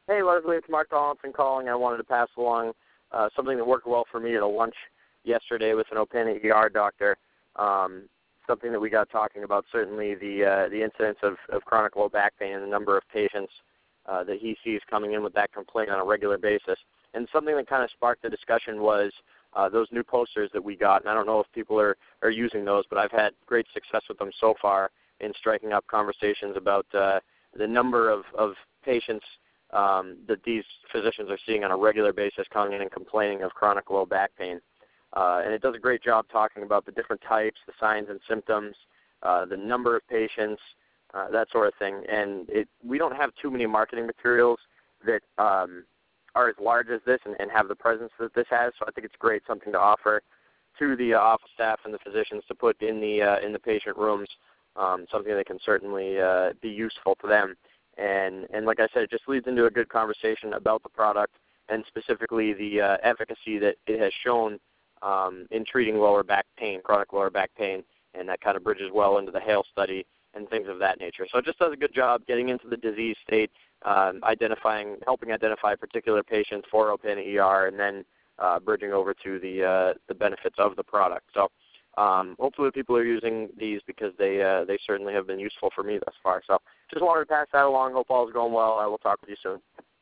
Hey, Leslie, it's Mark Donaldson calling. I wanted to pass along something that worked well for me at a lunch yesterday with an Opana ER doctor. Something that we got talking about, certainly the incidence of chronic low back pain and the number of patients that he sees coming in with that complaint on a regular basis. And something that kind of sparked the discussion was those new posters that we got. And I don't know if people are using those, but I've had great success with them so far in striking up conversations about the number of patients that these physicians are seeing on a regular basis coming in and complaining of chronic low back pain. And it does a great job talking about the different types, the signs and symptoms, the number of patients, that sort of thing. And we don't have too many marketing materials that are as large as this and have the presence that this has. So I think it's great, something to offer to the office staff and the physicians to put in the patient rooms, something that can certainly be useful to them. And like I said, it just leads into a good conversation about the product and specifically the efficacy that it has shown in treating lower back pain, chronic lower back pain, and that kind of bridges well into the HAIL study and things of that nature. So it just does a good job getting into the disease state, helping identify particular patients for Opana ER, and then bridging over to the benefits of the product. So hopefully people are using these because they certainly have been useful for me thus far. So just wanted to pass that along. Hope all is going well. I will talk with you soon.